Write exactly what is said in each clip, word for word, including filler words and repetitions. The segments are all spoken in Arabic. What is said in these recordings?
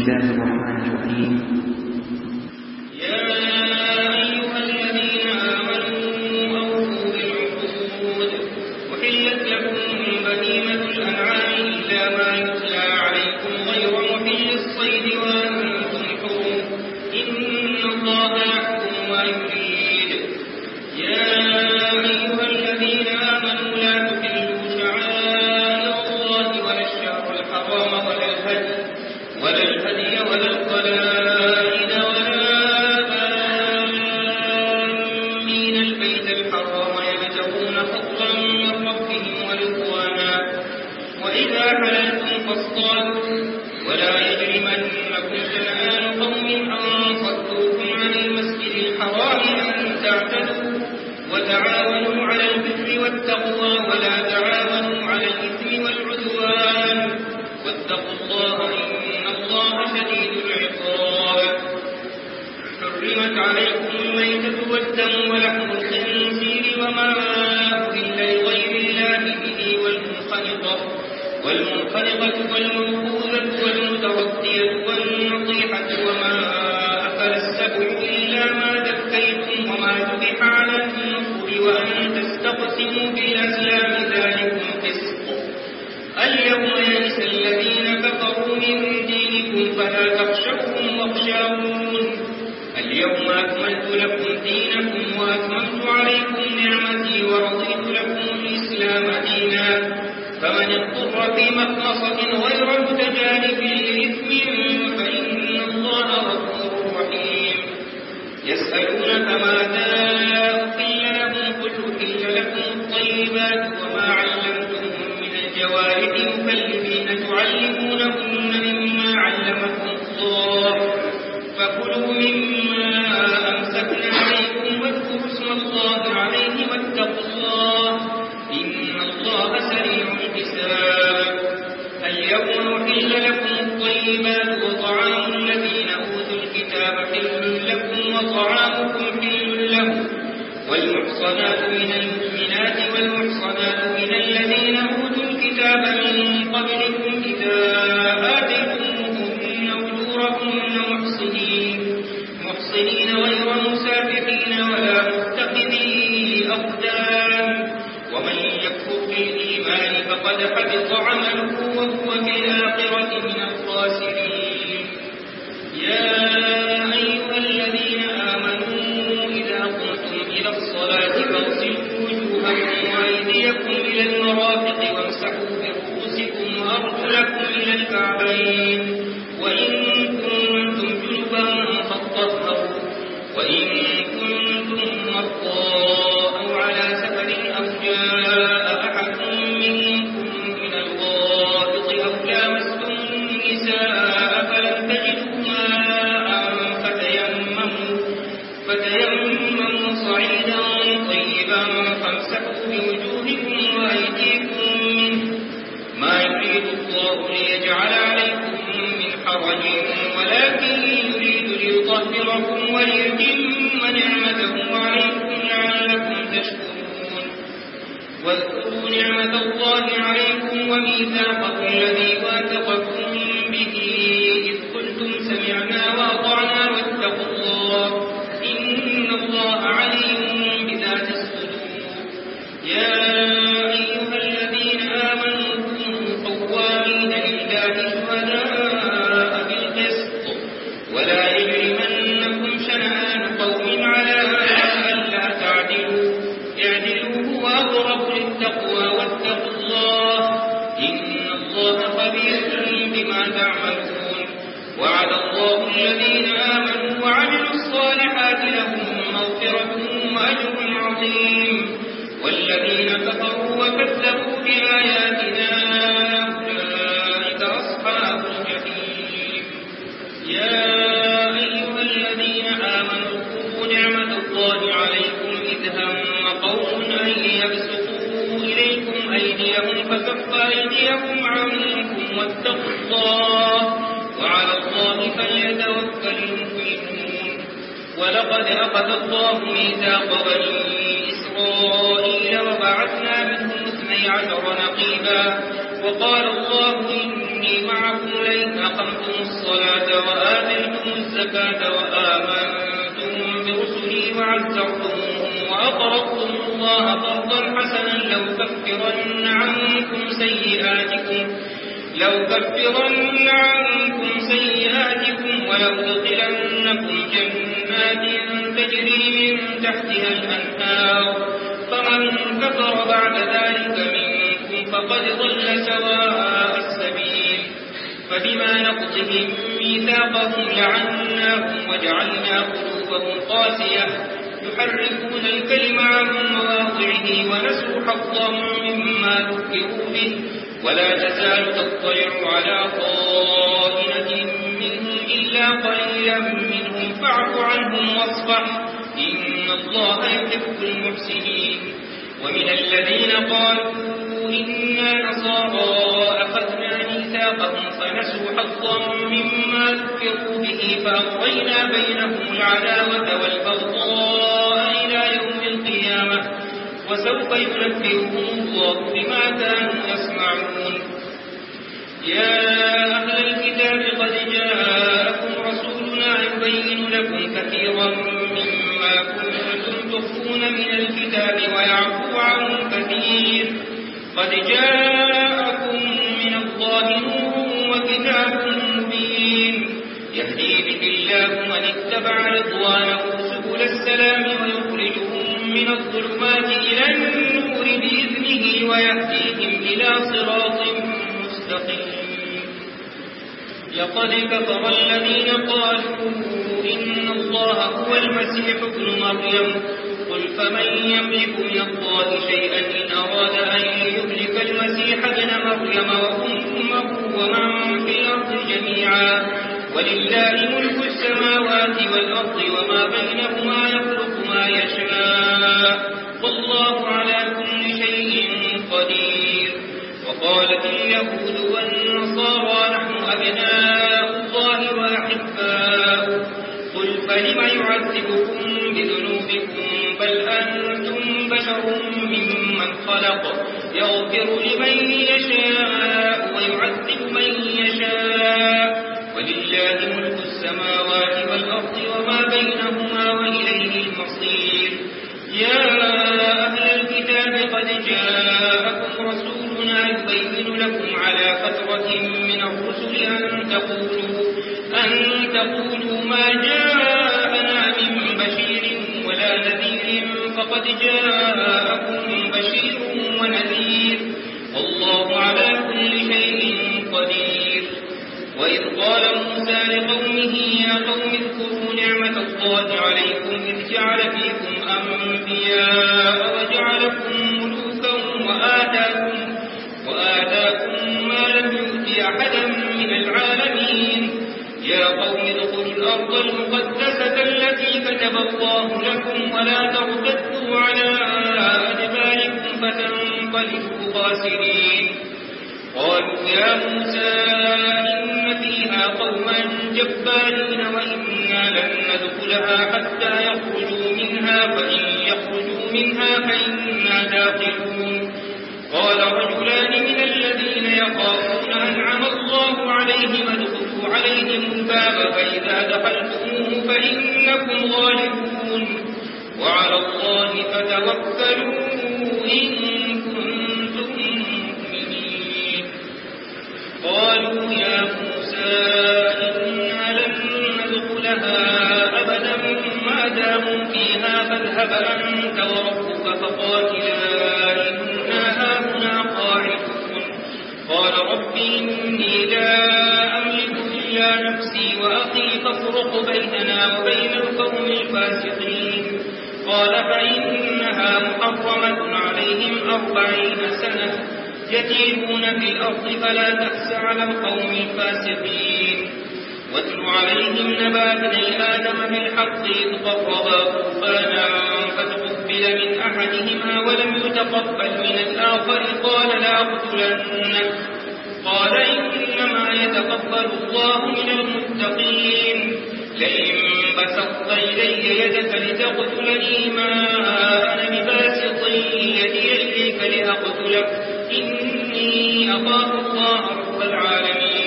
الله الرحمن الرحيم. يا أيها الذين آمنوا أوفوا بالعقود أحلت لكم بهيمة الأنعام إلا ما يتلى عليكم غير محل الصيد وأنتم حرم إن الله يحكم ما يريد. يا أيها الذين آمنوا لا تحلوا شعائر الله ولا الشهر الحرام ولا الهدي ولا الهدي ولا القلائد ولا آمين البيت الحرام يبتغون فضلا من ربهم ورضوانا وإذا حللتم فاصطادوا ولا يجرمنكم شنآن قوم أن صدوكم عن المسجد الحرام أن تعتدوا وتعاونوا على البر والتقوى ولا تعاونوا على الإثم والعدوان واتقوا الله إن الله شديد العقاب. حرمت عليكم الميتة والدم ولحم الخنزير وما أهل لغير الله به والمنخنقة والمنخنقة والموقوذة والمتردية والنطيحة وما أكل السبع إلا ما ذكيتم وما ذبح على النصر وأن تستقسموا بالأزلام ذلكم فسق. اليوم يئس الذين كفروا من دينكم فلا تخشوهم واخشون. اليوم أكملت لكم دينكم وأتممت عليكم نعمتي ورضيت لكم الإسلام دينا فمن اضطر في مخمصة غير متجانف لإثم فإن الله غفور رحيم. يسألونك ماذا أحل لهم قل أحل لكم الطيبات وما علمتم من الجوارح مكلبين تعلمونهن مما علمكم الله فكلوا مما أمسكنا عليكم واذكروا اسم الله عليه واتقوا الله إن الله سريع الحساب. اليوم أحل لكم الطيبات وطعام الذين أوتوا الكتاب حل لكم وطعامكم حل لهم والمحصنات من المؤمنات والمحصنات من الذين أوتوا الكتاب من قبلكم إذا آتيتموهن أجورهن محصنين محصنين غير مسافحين ولا متخذي أخدان ومن يكفر بالإيمان فقد حبط عمله وهو في الآخرة من الخاسرين. يا أيها الذين آمنوا إذا قمتم إلى الصلاة فاغسلوا وجوهكم وأيديكم إلى المرافق وامسحوا برؤوسكم وأرجلكم إلى الكعبين وإن كنتم جنبا فاطهروا وإن كنتم مرضى أو على سفر أو جاء أحد منكم من الغائط أو لامستم النساء فلم تجدوا ماء فتيمموا فتيمموا صعيدا طيبا فامسحوا بوجوهكم وأيديكم منه ما يريد الله ليجعل عليكم من حرج ولكن يريد ليطهركم وليتم نعمته عليكم لعلكم تشكرون. واذكروا نعمة الله عليكم وميثاقه الذي واثقكم به إذ قلتم سمعنا وأطعنا واتقوا الله إن الله عليم بذات الصدور. يا أيها الذين آمنوا كونوا قوامين لله شهداء بالقسط ولا يجرمنكم شنآن قوم على ألا تعدلوا اعدلوا هو أقرب للتقوى واتقوا الله إن الله خبير بما تعملون. وعد الله الذين آمنوا وعملوا الصالحات لهم مغفرة وأجر عظيم والذين كفروا وكذبوا بآياتنا أولئك أصحاب الجحيم. يا أيها الذين آمنوا اذكروا نعمة الله عليكم إذ هم قوم أن يبسطوا إليكم أيديهم فكف أيديهم عنكم واتقوا الله وعلى الله فليتوكل المؤمنون. ولقد أخذ الله ميثاق بني إسرائيل وبعثنا منهم اثني عشر نقيبا وقال الله إني رسله معكم لئن أقمتم الصلاة وآتيتم الزكاة وآمنتم برسلي وعزرتموهم وأقرضتم الله قرضا حسنا لأكفرن عنكم سيئاتكم لو كفرن عنكم سيئاتكم ولأدخلنكم جنات تجري من تحتها الأنهار فمن كفر بعد ذلك منكم فقد ضل سواء السبيل فبما نقضهم ميثاقهم لعناهم وجعلنا قلوبهم قاسية يحرفون الكلم عن مواضعه ونسوا حظا مما ذكروا به ولا تزال تطلع على خائنة منهم إلا قليلا منهم فاعف عنهم واصفح إن الله يحب المحسنين ومن الذين قالوا إنا نصارى أخذنا ميثاقهم فنسوا حظا مما ذكروا به فأغرينا بينهم العداوة والبغضاء إلى يوم القيامة وسوف ينبئهم الله بما كانوا يصنعون يا أهل الكتاب قد جاءكم رسولنا يبين لكم كثيرا مما كنتم تخفون من الكتاب ويعفو عن كثير قد جاءكم من الله نور وكتاب مبين يهدي به الله من اتبع رضوانه سبل السلام ويخرجهم من الظلمات إلى النور بإذنه ويهديهم إلى صراط مستقيم لقد كفر الذين قالوا إن الله هو المسيح ابن مريم قل فمن يملك من الله شيئا إن أراد أن يهلك المسيح ابن مريم وأمه ومن في الأرض جميعا ولله ملك السماوات والأرض وما بينهما يخلق ما يشاء والله على كل شيء قدير وقالت اليهود والنصارى نحن أبناء الله وأحباؤه قل فلم يعذبكم بذنوبكم بل أنتم بشر ممن خلق يغفر لمن يشاء ويعذب من يشاء ولله ملك السماوات والأرض وما بينهما وإليه المصير يا أهل الكتاب قد جاءكم رسولنا يبين لكم على فترة من الرسل أن تقولوا, أن تقولوا ما جاءنا من بشير ولا نذير فقد جاءكم بشير ونذير والله على كل شيء قدير وإذ قال موسى لقومه يا قوم اذكروا نعمة الله عليكم إذ جعل فيكم أنبياء وجعلكم ملوكا وآتاكم, وآتاكم ما لم يؤت أحدا من العالمين يا قوم ادخلوا الأرض المقدسة التي كتب الله لكم ولا ترتدوا على أدباركم فتنقلبوا خاسرين قالوا يا موسى إن فيها قوما جبارين وإنا لن ندخلها حتى يخرجوا منها فإن يخرجوا منها فإنا داخلون قال رجلان من الذين يخافون أنعم الله عليهم ادخلوا عليهم الباب فإذا دخلتموه فإنكم غالبون وعلى الله فتوكلوا إن كنتم مؤمنين قالوا يا موسى إنا لن ندخلها أبدا ما داموا فيها فاذهب أنت وربك فقاتلا إنا هاهنا قاعدون قال رب إني لا أملك إلا نفسي وأخي فافرق بيننا وبين القوم الفاسقين قال فإنها محرمة عليهم أربعين سنة يتيهون في الأرض فلا تأس على القوم الفاسقين واتل عليهم نبأ ابني آدم بالحق إذ قربا قربانا فتقبل من أحدهما ولم يتقبل من الآخر قال لا أقتلنك قال إنما يتقبل الله من المتقين لئن بسطت إلي يدك لتقتلني ما أنا بباسط يدي إليك لأقتلك إني أخاف الله رب العالمين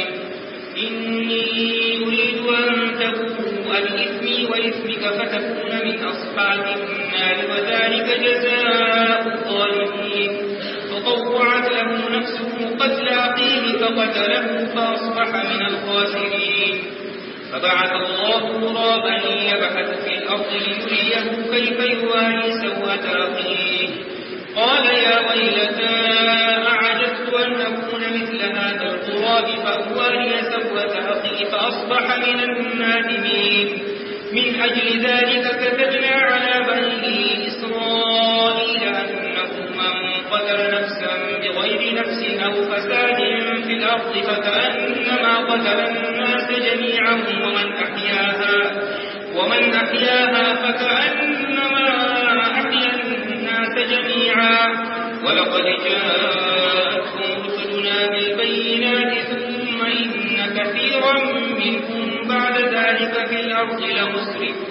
فتكون من أصحاب النار وذلك جزاء الظالمين. فطوعت له نفسه قتل أخيه فقتله فأصبح من الخاسرين. فبعث الله غرابا يبحث في الأرض ليريه كيف يواري سوءة أخيه قال يا ويلتى أعجزت أن أكون مثل هذا الغراب فأواري سوءة أخي فأصبح من النادمين. من أجل ذلك كتبنا على بني إسرائيل أنه من قتل نفسا بغير نفس أو فساد في الأرض فكأنما قتل الناس جميعا ومن أحياها ومن أحياها فكأنما أحيا الناس جميعا. ولقد جاءتهم رسلنا بالبينات ثم إن كثيرا منهم بعد ذلك في الأرض لمسرفون.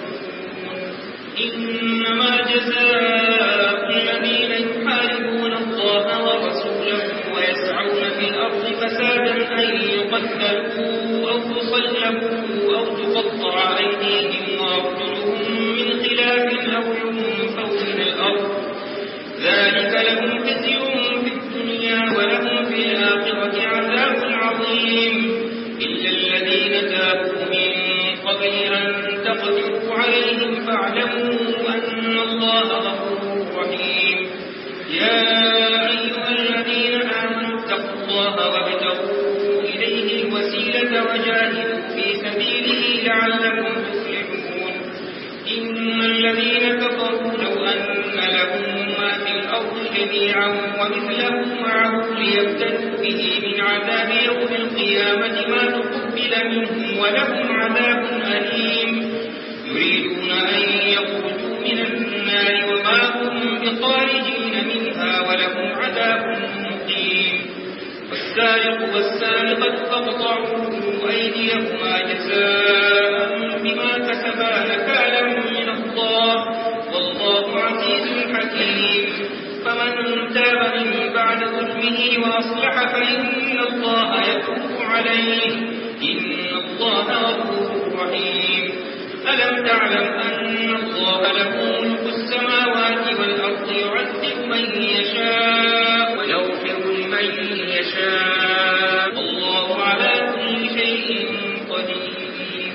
إنما جزاء الذين يحاربون الله ورسوله ويسعون في الأرض فسادا أن يقتلوا أو يصلبوا أو تقطع أيديهم وأرجلهم من خلاف أو ينفوا من الأرض ذلك لهم خزي في الدنيا ولهم في الآخرة عذاب عظيم. إلا الذين تابوا من قبل أن تقدروا عليهم فاعلموا أن الله غفور رحيم. يا أيها الذين آمنوا اتقوا الله وابتغوا إليه الوسيلة وجاهدوا في سبيله لعلكم تفلحون. إن الذين كفروا لو أن لهم ما في الأرض جميعا ومثله معه ليفتدوا به من عذاب يوم القيامة ما تقبل منهم ولهم عذاب أليم. يريدون أن يخرجوا من النار وما هم بخارجين منها ولهم عذاب مقيم. والسارق والسارقة فاقطعوا أيديهما جزاء بما كسبا نكالا من الله والله عزيز حكيم. فمن تاب من بعد ظلمه وأصلح فإن الله يتوب عليه إن الله غفور رحيم. ألم تعلم أن الله له ملك السماوات والأرض يعذب من يشاء ويغفر لمن يشاء والله على كل شيء قدير.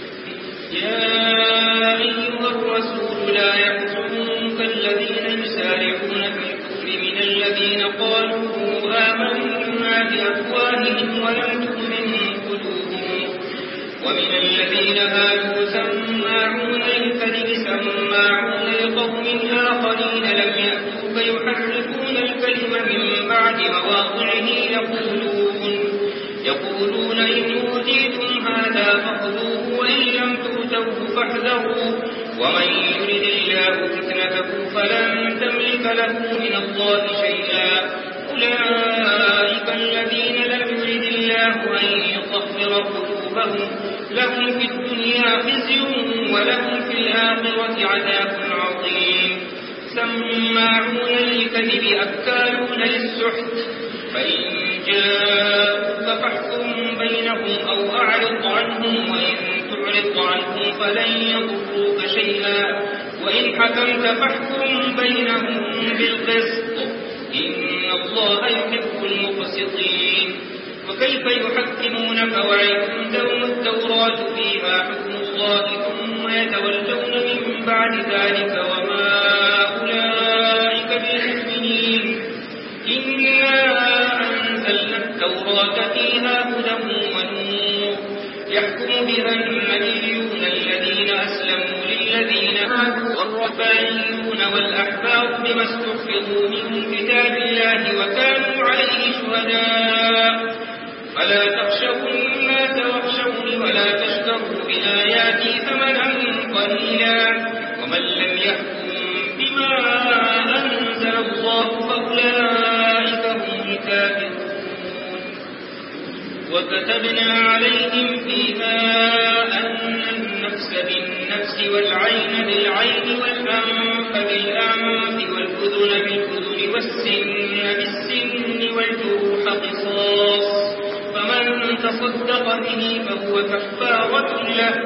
يا أيها الرسول لا يحزنك الذين يسارعون في الكفر من الذين قالوا آمنا بأفواههم ولم تؤمن قلوبهم ومن الذين هادوا سماعون للكذب سماعون لقوم آخرين لم يأتوك يحرفون الكلم من بعد مواضعه يقولون يقولون إن أوتيتم هذا فخذوه وإن لم تؤتوه فاحذروا ومن يرد الله فتنته فلن تملك له من الله شيئا. أولئك الذين لم يرد الله أن يطهر قلوبهم لهم في الدنيا خزي ولهم في الآخرة عذاب عظيم. سماعون للكذب أكالون للسحت فإن جاءوك فاحكم بينهم أو أعرض عنهم وإن تعرض عنهم فلن يضروك شيئا وإن حكمت فاحكم بينهم بالقسط إن الله يحب المقسطين. وكيف يحكمونك وعندهم التوراة فيها حكم الله ثم يتولون من بعد ذلك وما أولئك بالمؤمنين. إنا أنزلنا التوراة فيها هدى ونور يحكم بها النبيون الذين أسلموا للذين هادوا والربانيون والأحبار بما استحفظوا من كتاب الله وكانوا عليه شهداء فلا تخشوا الناس واخشوني ولا تشتروا بآياتي ثمنا قليلا ومن لم يحكم بما أنزل الله فأولئك هم الكافرون. وكتبنا عليهم فيها أن النفس بالنفس والعين بالعين والأنف بالأنف والأذن بالأذن والسن بالسن والجروح قصاص فمن تصدق به فهو كفارة له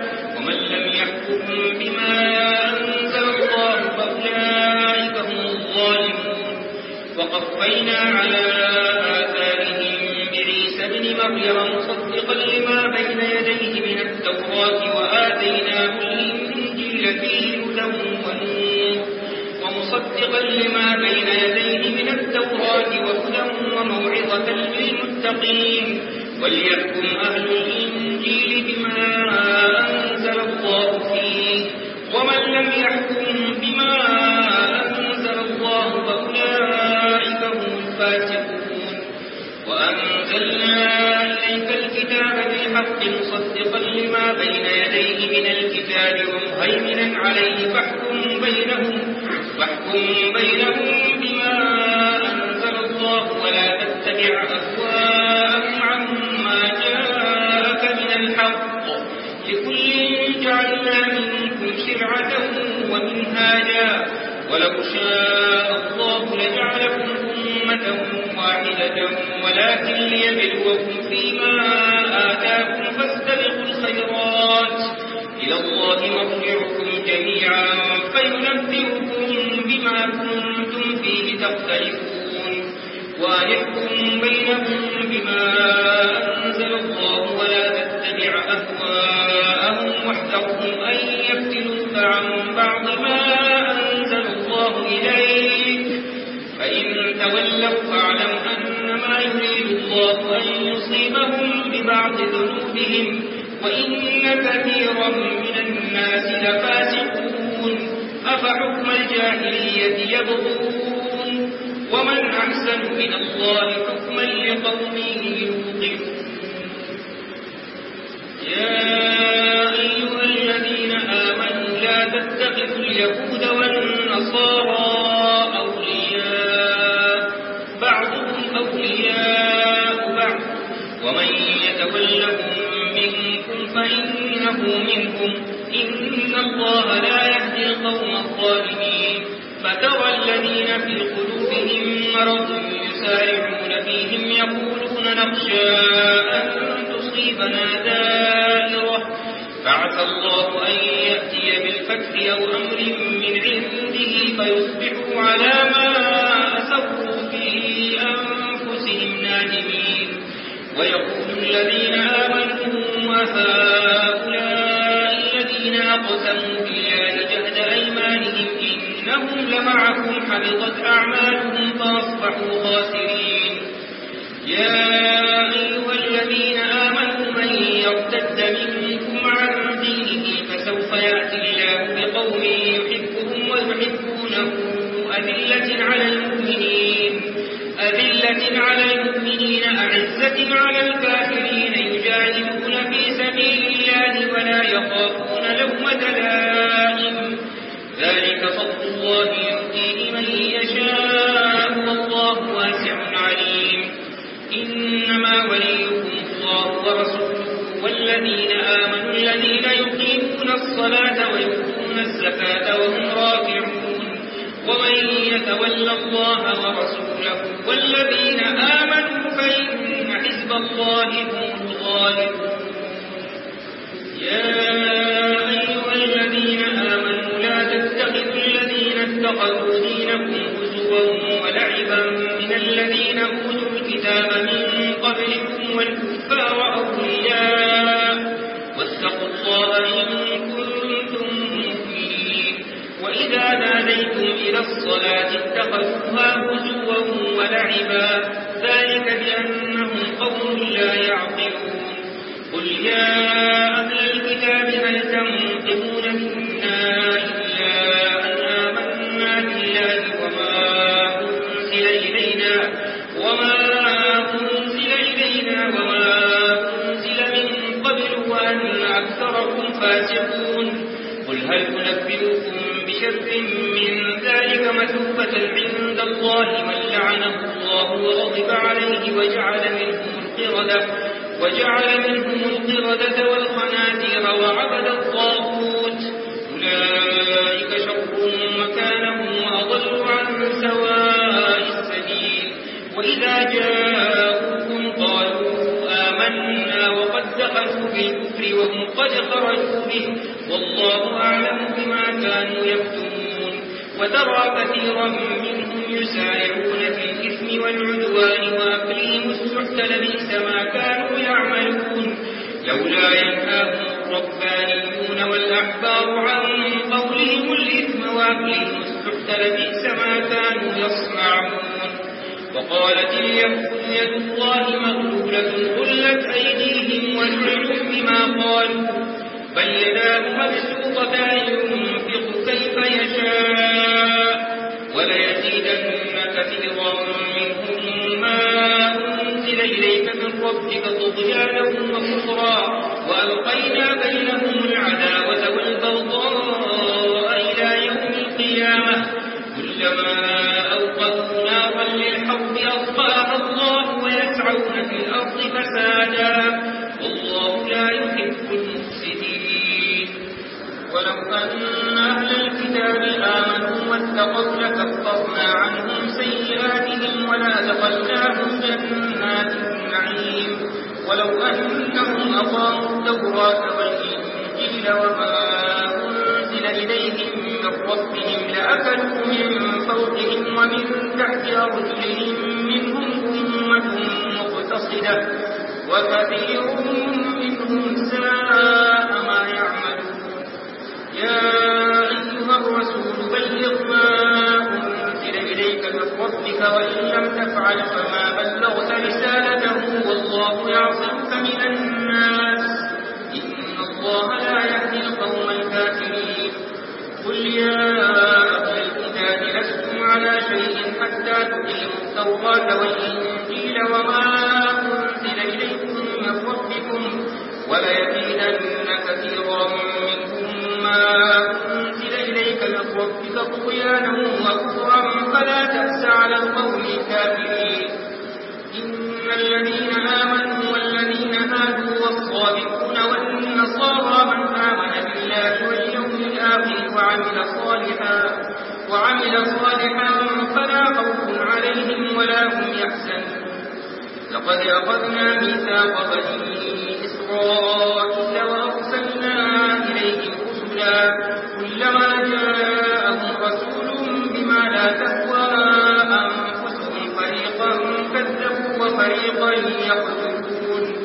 ومن لم يحكم بما أنزل الله فأولئك هم الظالمون. وقفينا على آثارهم بعيسى ابن مريم مصدقا لما بين يديه من التوراة وآتيناه الإنجيل فيه هدى ونور ومصدقا لما بين يديه من التوراة وهدى وموعظة للمتقين. وليحكم أهل الإنجيل بما أنزل الله فيه ومن لم يحكم بما أنزل الله فأولئك هم الفاسقون. وأنزلنا إليك الكتاب بالحق مصدقا لما بين يديه من الكتاب ومهيمنا عليه فاحكم بينهم فاحكم بينهم بما أنزل الله ولا تتبع أهواءهم عما جاءك من الحق. لكل جعلنا منكم شرعة ومنهاجا ولو شاء الله لجعلكم أمة واحدة ولكن ليبلوكم فيما آتاكم فاستبقوا الخيرات إلى الله مرجعكم جميعا فينبئكم بما كنتم فيه تختلفون. ويحكم بينهم بما أنزل الله ولا تتبع أهواءهم واحذرهم أن يفتنوك عن بعض ما أنزل الله إليك فإن تولوا فاعلم أنما يريد الله أن يصيبهم ببعض ذنوبهم وإن كثيرا من الناس لفاسقون. أفحكم الجاهلية يبغون ومن أحسن من الله حكما لقوم يوقنون. يا أيها الذين آمنوا لا تتخذوا اليهود والنصارى أولياء بعضهم أولياء بعض ومن يتولهم منكم فإنه منهم إن الله لا يهدي القوم الظالمين. فترى الذين في قلوبهم مرض يسارعون فيهم يقولون نخشى أن تصيبنا دائرة فعسى الله أن يأتي بالفتح أو أمر من عنده فيصبحوا على ما أسروا في أنفسهم نادمين. ويقول الذين آمنوا وهؤلاء الذين أقسموا بالله جهد أيمانهم إنهم لمعكم حبطت أعمالهم فأصبحوا خاسرين. يا أيها الذين آمنوا من يرتد منكم عن دينه فسوف يأتي الله بقوم يحبهم ويحبونه أذلة على المؤمنين أذلة على المؤمنين أعزة على الكافرين يجاهدون في سبيل الله ولا يخافون لومة لائم. ذلك فضل الله يؤتيه من يشاء والله واسع عليم. إنما وليكم الله ورسوله والذين آمنوا الذين يقيمون الصلاة ويؤتون الزكاة وهم راكعون. ومن يتولى الله ورسوله والذين آمنوا فإن حزب الله هم الغالبون. يا أيها الذين آمنوا لا تتخذوا الذين اتخذوا دينكم هزوا ولعبا من الذين أوتوا الكتاب من قبلكم والكفار أولياء واتقوا الله إن كنتم مؤمنين. وإذا ناديتم إلى الصلاة اتخذوها هزوا ولعبا ذلك بأنهم قوم لا يعقلون. قل يا أهل الكتاب هل تنقمون منا إلا أن آمنا بالله وما أنزل إلينا وما أنزل إلينا وما أنزل من قبل وأن أكثركم فاسقون. قل هل أنبئكم بشر من ذلك مثوبة عند الله من لعنه الله وغضب عليه وجعل منهم القردة وجعل منهم القردة والخنازير وعبد الطاغوت أولئك شر مكانا وأضل عن سواء السبيل. وإذا جاءوكم قالوا آمنا وقد دخلوا بالكفر وهم قد خرجوا به والله أعلم بما كانوا يكتمون وترى كثيرا منهم يسارعون في الإثم والعدوان وأكلهم السحت لبئس ما كانوا يعملون لولا ينهاهم الربانيون والأحبار عن قولهم الإثم وأكلهم السحت لبئس ما كانوا يصنعون وقالت اليهود يد الله مغلولة غلت أيديهم ولعنوا بما قالوا بل يداه مبسوطتان ينفق كيف يشاء وليزيدن كثيرا منهم ما أنزل إليك من ربك طغيانا وكفرا وألقينا بينهم العداوة والبغضاء إلى يوم القيامة كلما أوقدوا نارا للحرب أطفأها الله ويسعون في الأرض فسادا والله لا يحب المفسدين ولو أن أهل الكتاب آمنوا واتقوا لكفرنا عنهم سيئاتهم ولأدخلناهم جنات النعيم ولو أنهم أقاموا التوراة والإنجيل وما أنزل إليهم من ربهم لأكلوا من فوقهم ومن تحت أرجلهم منهم أمة مقتصدة وكثير منهم ساء ما يعملون يا أيها الرسول بلغ ما أنزل إليك من ربك وإن لم تفعل فما بلغت رسالته والله يعصمك من الناس إن الله لا يهدي القوم الكافرين قل يا أهل الكتاب لستم على شيء حتى تقيموا التوراة والإنجيل وما أنزل إليكم من ربكم وليزيدن كثيرا منهم ما أنزل إليك من ربك طغيانا وكفرا فلا تأس على القوم الكافرين إن الذين آمنوا والذين هادوا والصابئون والنصارى من آمن بالله واليوم الآخر وعمل صالحا وعمل صالحا فلا خوف عليهم ولا هم يحزنون لقد أخذنا ميثاق بني إسرائيل وأرسلنا إليهم رسلا كلما جاءهم رسول بما لا تهوى أنفسهم فريقا كذبوا وفريقا يقتلون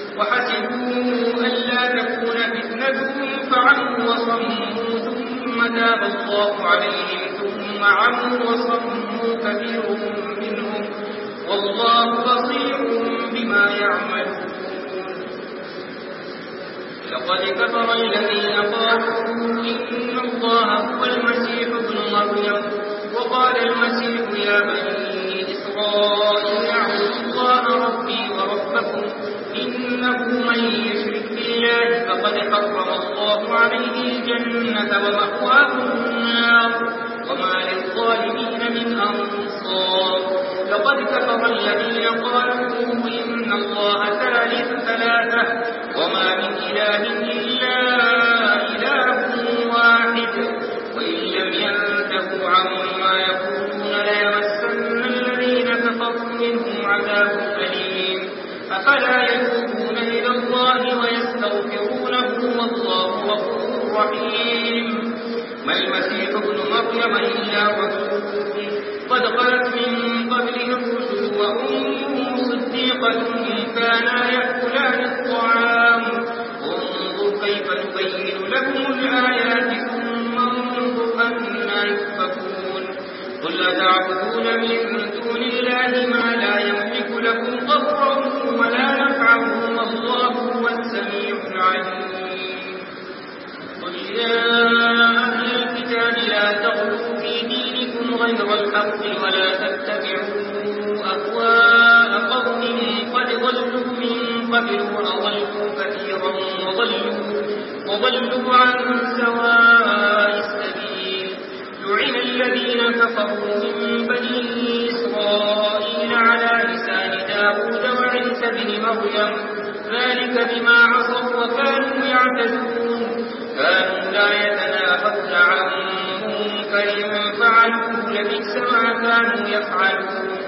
وحسبوا ألا تكون فتنة فعموا وصموا ثم تاب الله عليهم ثم عموا وصموا كثير منهم والله بصير بما يعملون لقد كفر الذين قالوا إن الله هو المسيح ابن مريم وقال المسيح يا بني إسرائيل اعبدوا الله ربي وربكم إنه من يشرك بالله فقد حرم الله عليه الجنة ومأواه النار وما للظالمين من أنصار لقد كفر الذين قالوا إن الله ثالث ثلاثة وما من إله إلا إله واحد وإن لم ينتهوا عما يقولون ليمسن الذين كفروا منهم عذاب أليم أفلا يتوبون إلى الله ويستغفرونه والله غفور رحيم ما المسيح ابن مريم إلا رسول قد خلت من قبله الرسل وأمه صديقة كانا يأكلان الطعام انظر كيف نبين لهم الآيات ثم انظر أنا يؤفكون قل أتعبدون من دون الله ما لا يملك لكم ضرا ولا نفعا والله هو السميع العليم قل يا أهل الكتاب لا تغلوا في دينكم غير الحق ولا تتبعوا أهواء قوم قد ضلوا من قبل وأضلوا كثيرا وضلوا, وضلوا عن سواء السبيل لعن الذين كفروا من بني إسرائيل على لسان داود وعيسى بن مريم ذلك بما عصوا وكانوا يعتدون كانوا لا يتناهون عن منكر فعلوه لبئس ما كانوا يفعلون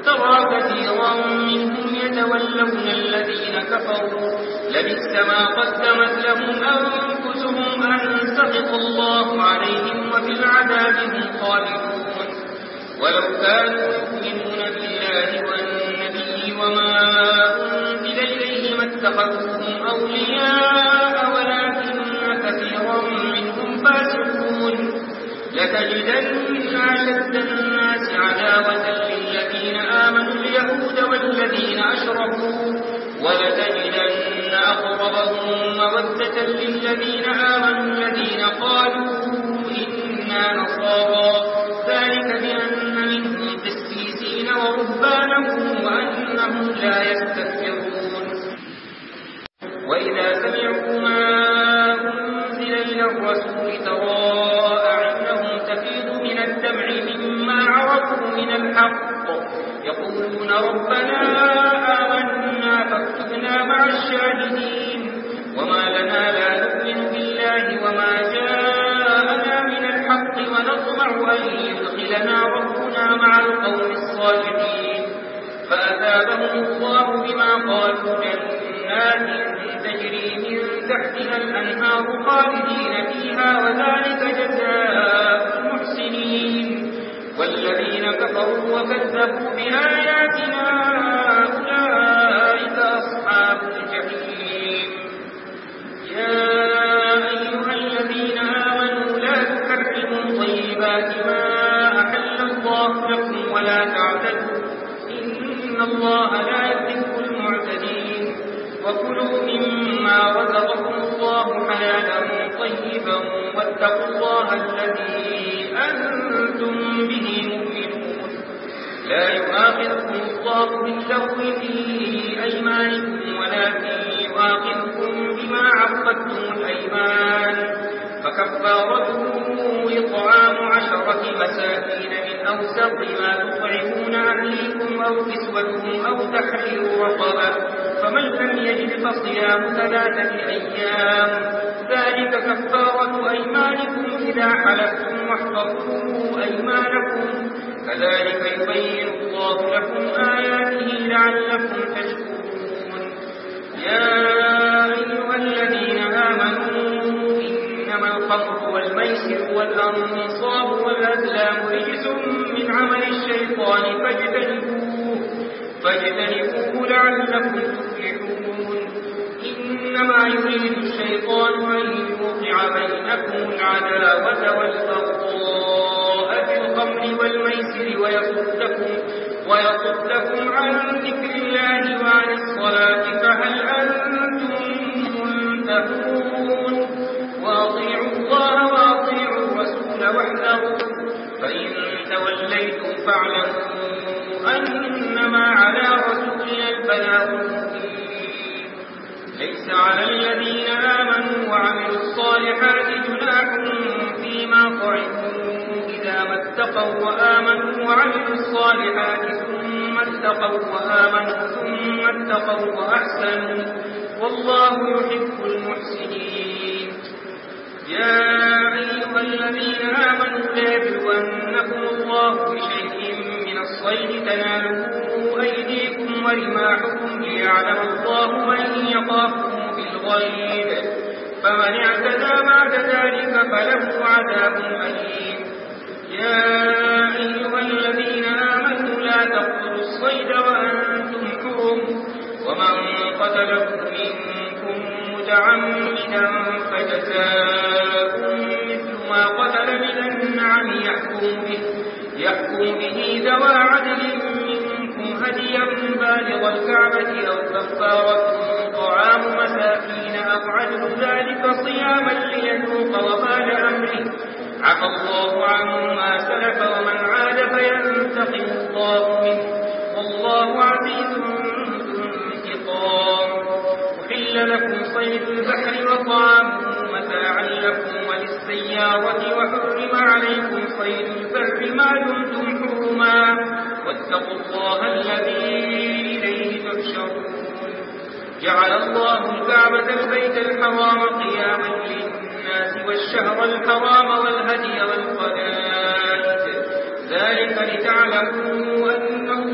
ترى كثيرا منهم يتولون الذين كفروا لبئس ما قدمت لهم أنفسهم أن سخط الله عليهم وفي العذاب هم خالدون ولو كانوا يؤمنون بالله والنبي وما أنزل إليه ما اتخذوهم أولياء ولكن كثيرا منهم فاسقون لتجدن أشد الناس عداوة للذين آمنوا اليهود والذين أشركوا ولتجدن أقربهم مودة للذين آمنوا الذين قالوا إنا نصارى ذلك بأن منهم قسيسين ورهبانا وأنهم لا يستكبرون وإذا سمعوا ما أنزل إلى الرسول ترى أعينهم تفيض من الدمع مما عرفوا من الحق يقولون ربنا آمنا فاكتبنا مع الشاهدين وما لنا لا نؤمن بالله وما جاءنا من الحق ونطمع أن يدخلنا ربنا مع القوم الصالحين فأثابهم الله بما قالوا جنات تجري من تحتها الأنهار خالدين فيها وذلك جزاء المحسنين والذين كفروا وكذبوا بآياتنا أولئك أصحاب الجحيم يا أيها الذين آمنوا لا تحرموا طيبات ما أحل الله لكم ولا تعتدوا إن الله لا يحب المعتدين وكلوا مما رزقكم الله حلالا طيبا واتقوا الله الذي أنتم به مؤمنون لا يؤاخذكم الله باللغو في أيمانكم ولكن يؤاخذكم بما عقدتم الأيمان فكفارته إطعام عشرة مساكين من أوسط ما تطعمون أهليكم أو كسوتهم أو تحرير رقبة فمن لم يجد فصيام ثلاثة أيام ذلك كفارة أيمانكم إذا حلفتم واحفظوا أيمانكم كذلك يبين الله لكم آياته لعلكم تشكرون يا أيها الذين آمنوا إنما الخمر والميسر والأنصاب والأزلام رجس من عمل الشيطان فاجتنبوه فاجتنبوه لعلكم تفلحون إنما يريد الشيطان أن يوقع بينكم العداوة والبغضاء في الخمر والميسر ويصدكم ويصدكم عن ذكر الله وعن الصلاة فهل أنتم منتهون وأطيعوا الله وأطيعوا الرسول واحذروا فإن توليتم فاعلموا أنما على رسولنا البلاغ المبين ليس على الذين آمنوا وعملوا الصالحات جناح فيما طعموا إذا ما اتقوا وآمنوا وعملوا الصالحات ثم اتقوا وآمنوا ثم اتقوا وأحسنوا والله يحب المحسنين يا أيها الذين آمنوا لا يبلونكم الله بشيء من الصيد تناله أيديكم ورماحكم ليعلم الله من يخافه بالغيب فمن اعتدى بعد ذلك فله عذاب أليم يا أيها الذين آمنوا لا تقتلوا الصيد وأنتم حرم ومن قتله منكم متعمدا فجزاء مثل ما قتل من النعم يحكم به يحكم به ذوى عدل منكم هديا بالغ الكعبة أو كفارة طعام مساكين أو عدل ذلك صياما ليذوق وبال أمره عفى الله عما سلف ومن عاد فينتقم الله منه والله عزيز ذو انتقام أحل لكم صيد البحر وطعامه متاعا لكم وللسيارة وحرم عليكم صيد البر ما دمتم حرما واتقوا الله الذي إليه تحشرون جعل الله الكعبة البيت الحرام قياما للناس والشهر الحرام والهدي والقلائد ذلك لتعلموا أن الله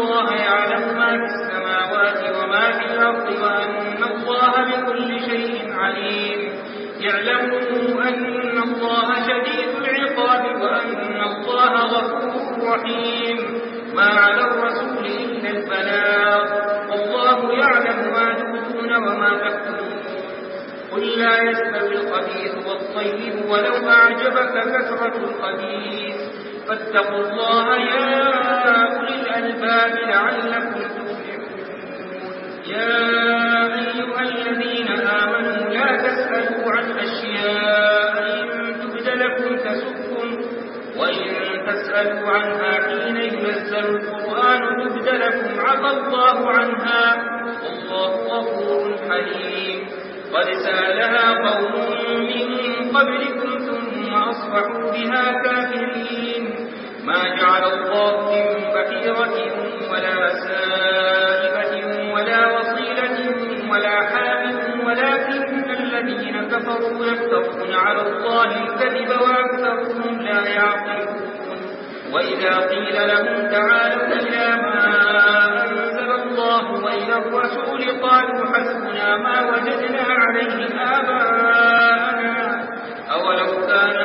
الله يعلم ما في السماوات وما في الأرض وأن الله بكل شيء عليم. اعلموا أن الله شديد العقاب وأن الله غفور رحيم. ما على الرسول إلا البلاغ والله يعلم ما تبدون وما تكتمون. قل لا يستوي الخبيث والطيب ولو أعجبك كثرة الخبيث فاتقوا الله يا أولي الألباب لعلكم تفلحون. يا أيها الذين آمنوا لا تسألوا عن أشياء إن تبد لكم تسؤكم وإن تسألوا عنها حين ينزل القرآن تبد لكم عفى الله عنها والله غفور حليم. قد سألها قوم من قبلكم ثم أصبحوا بها كافرين. ما جعل الله من بحيرة ولا سائبة ولا وصيلة ولا حام ولكن الذين كفروا يفترون على الله الكذب وأكثرهم لا يعقلون. وإذا قيل لهم تعالوا إلى ما أنزل الله وإلى الرسول قالوا حسبنا ما وجدنا عليه آباءنا أولو كان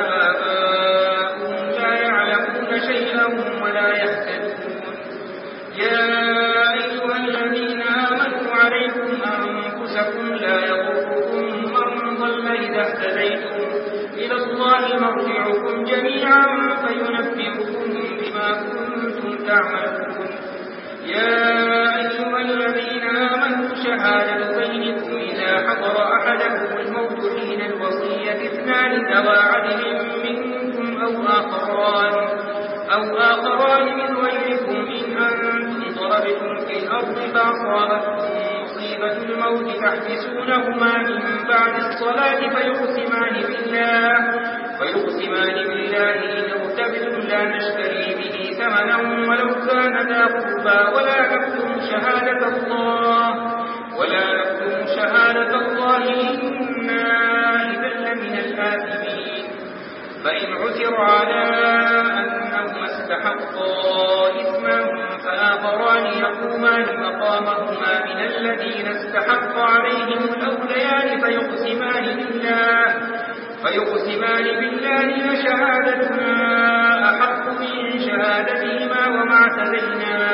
آباؤهم لا يعلمون شيئا ولا يهتدون. يا أيها الذين آمنوا عليكم أنفسكم لا يضركم من ضل إذا اهتديتم إلى الله مرجعكم جميعا فينبئكم بما كنتم تعملون. يا أيها الذين آمنوا شهادة بينكم إذا حضر أحدكم الموت حين الوصية اثنان ذوى عدل منكم أو آخران أو آخران من غيركم إن أنتم ضربتم في الأرض فأصابتكم مصيبة الموت تحبسونهما من بعد الصلاة فيقسمان بالله فيقسمان بالله إن ارتبتم لا نشتري به ثمنا ولو كان ذا قربى ولا نكتم شهادة الله ولا نكتم شهادة الله إنا إذا لمن الآثمين. فإن عثر على أنهما استحقا إثما فآخران يقومان مقامهما من الذين استحق عليهم الأوليان فيقسمان بالله فيقسمان بالله لشهادتنا أحق من شهادتهما وما اعتدينا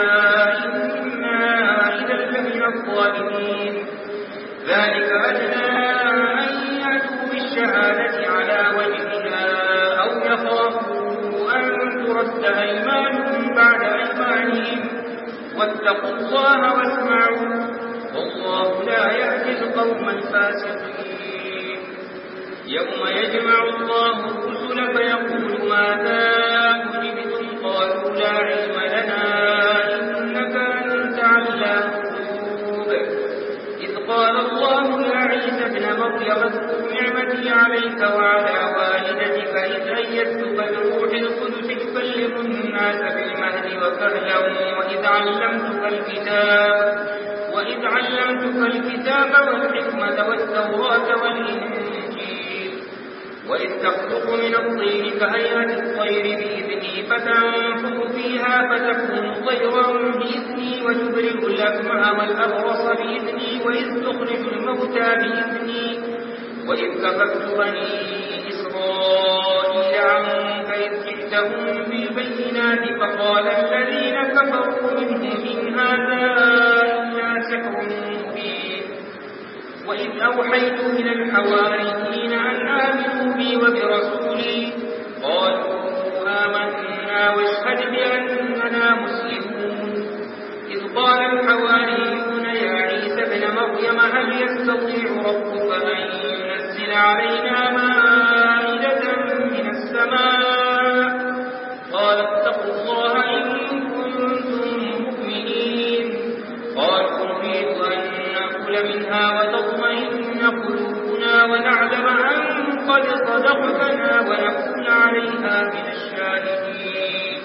إنا إذا لمن الظالمين. ذلك أدنى أن يأتوا بالشهادة على وجهها أو يخافوا أن ترد أيمان بعد أيمانهم واتقوا الله واسمعوا والله لا يهدي القوم الفاسقين. يوم يجمع الله الرسل فيقول ماذا أجبتم قالوا لا علم لنا إنك أنت علام الغيوب. إذ قال الله يا عيسى ابن مريم اذكر نعمتي عليك وعلى والدتك إذ أيدتك بروح القدس تكلم الناس بالمهد وكهلا وإذ علمتك الكتاب وإذ علمتك الكتاب والحكمة والتوراة والإنجيل وإذ تخلق من الطين كهيئة الطير بإذني فتنفخ فيها فتكون طيرا بإذني وتبرئ الأكمه والأبرص بإذني وإذ تخرج الموتى بإذني وإذ كففت بني إسرائيل عنك إذ جئتهم بالبينات فقال الذين كفروا منهم إن هذا إلا سحر مبين. وإذ أوحيت إلى الحواريين أن آمنوا بي وبرسولي قالوا آمنا واشهد بأننا مسلمون. إذ قال الحواريون يا عيسى ابن مريم هل يستطيع ربك أن ينزل علينا مائدة من السماء قال اتقوا الله إن كنتم مؤمنين. قالوا نريد أن نأكل منها وتطمئن قلوبنا ونعلم أن قد صدقتنا ونكون عليها من الشاهدين.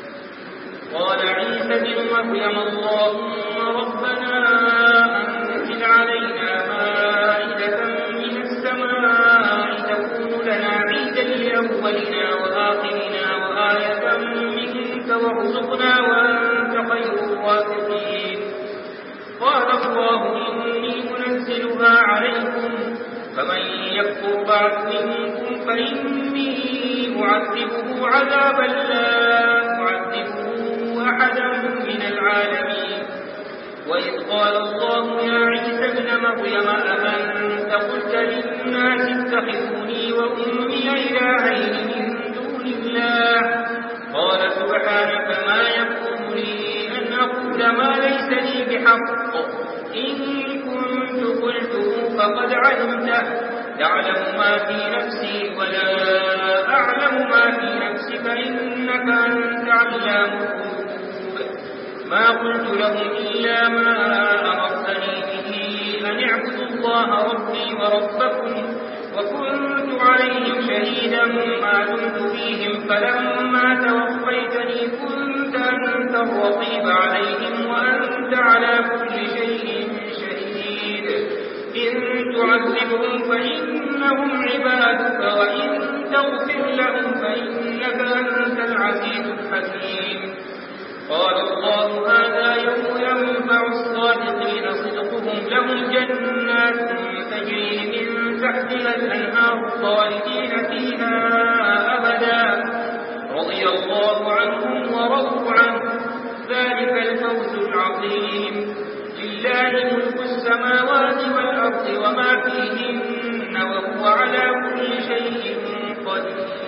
قال عيسى ابن مريم اللهم ربنا أنزل علينا مائدة من السماء تكون لنا عيدا لأولنا وآخرنا وآية منك وارزقنا وأنت خير الرازقين. قال الله إني منزلها عليكم فمن يكفر بعد منكم فإني أعذبه عذابا لا أعذبه أحدا من العالمين. وإذ قال الله يا عيسى ابن مريم أأنت قلت للناس اتخذوني وأمي إلهين من دون الله قال سبحانك ما يكون لي أن أقول ما ليس لي بحق إن كنت قلته فقد علمته تعلم ما في نفسي ولا أعلم ما في نفسك إنك أنت علام الغيوب. ما قلت لهم إلا ما أمرتني به أن اعبدوا الله ربي وربكم وكنت عليهم شهيدا ما دمت فيهم فلما توفيتني كنت أنت الرقيب عليهم وأنت على كل شيء شهيد. إن تعذبهم فإنهم عبادك وإن تغفر لهم فإنك أنت العزيز الحكيم. قال الله هذا يوم ينفع الصادقين صدقهم لهم جنات تجري من تحتها الأنهار خالدين فيها أبدا رضي الله عنهم ورضوا عنه ذلك الفوز العظيم. لله ملك السماوات والأرض وما فيهن وهو على كل شيء قدير.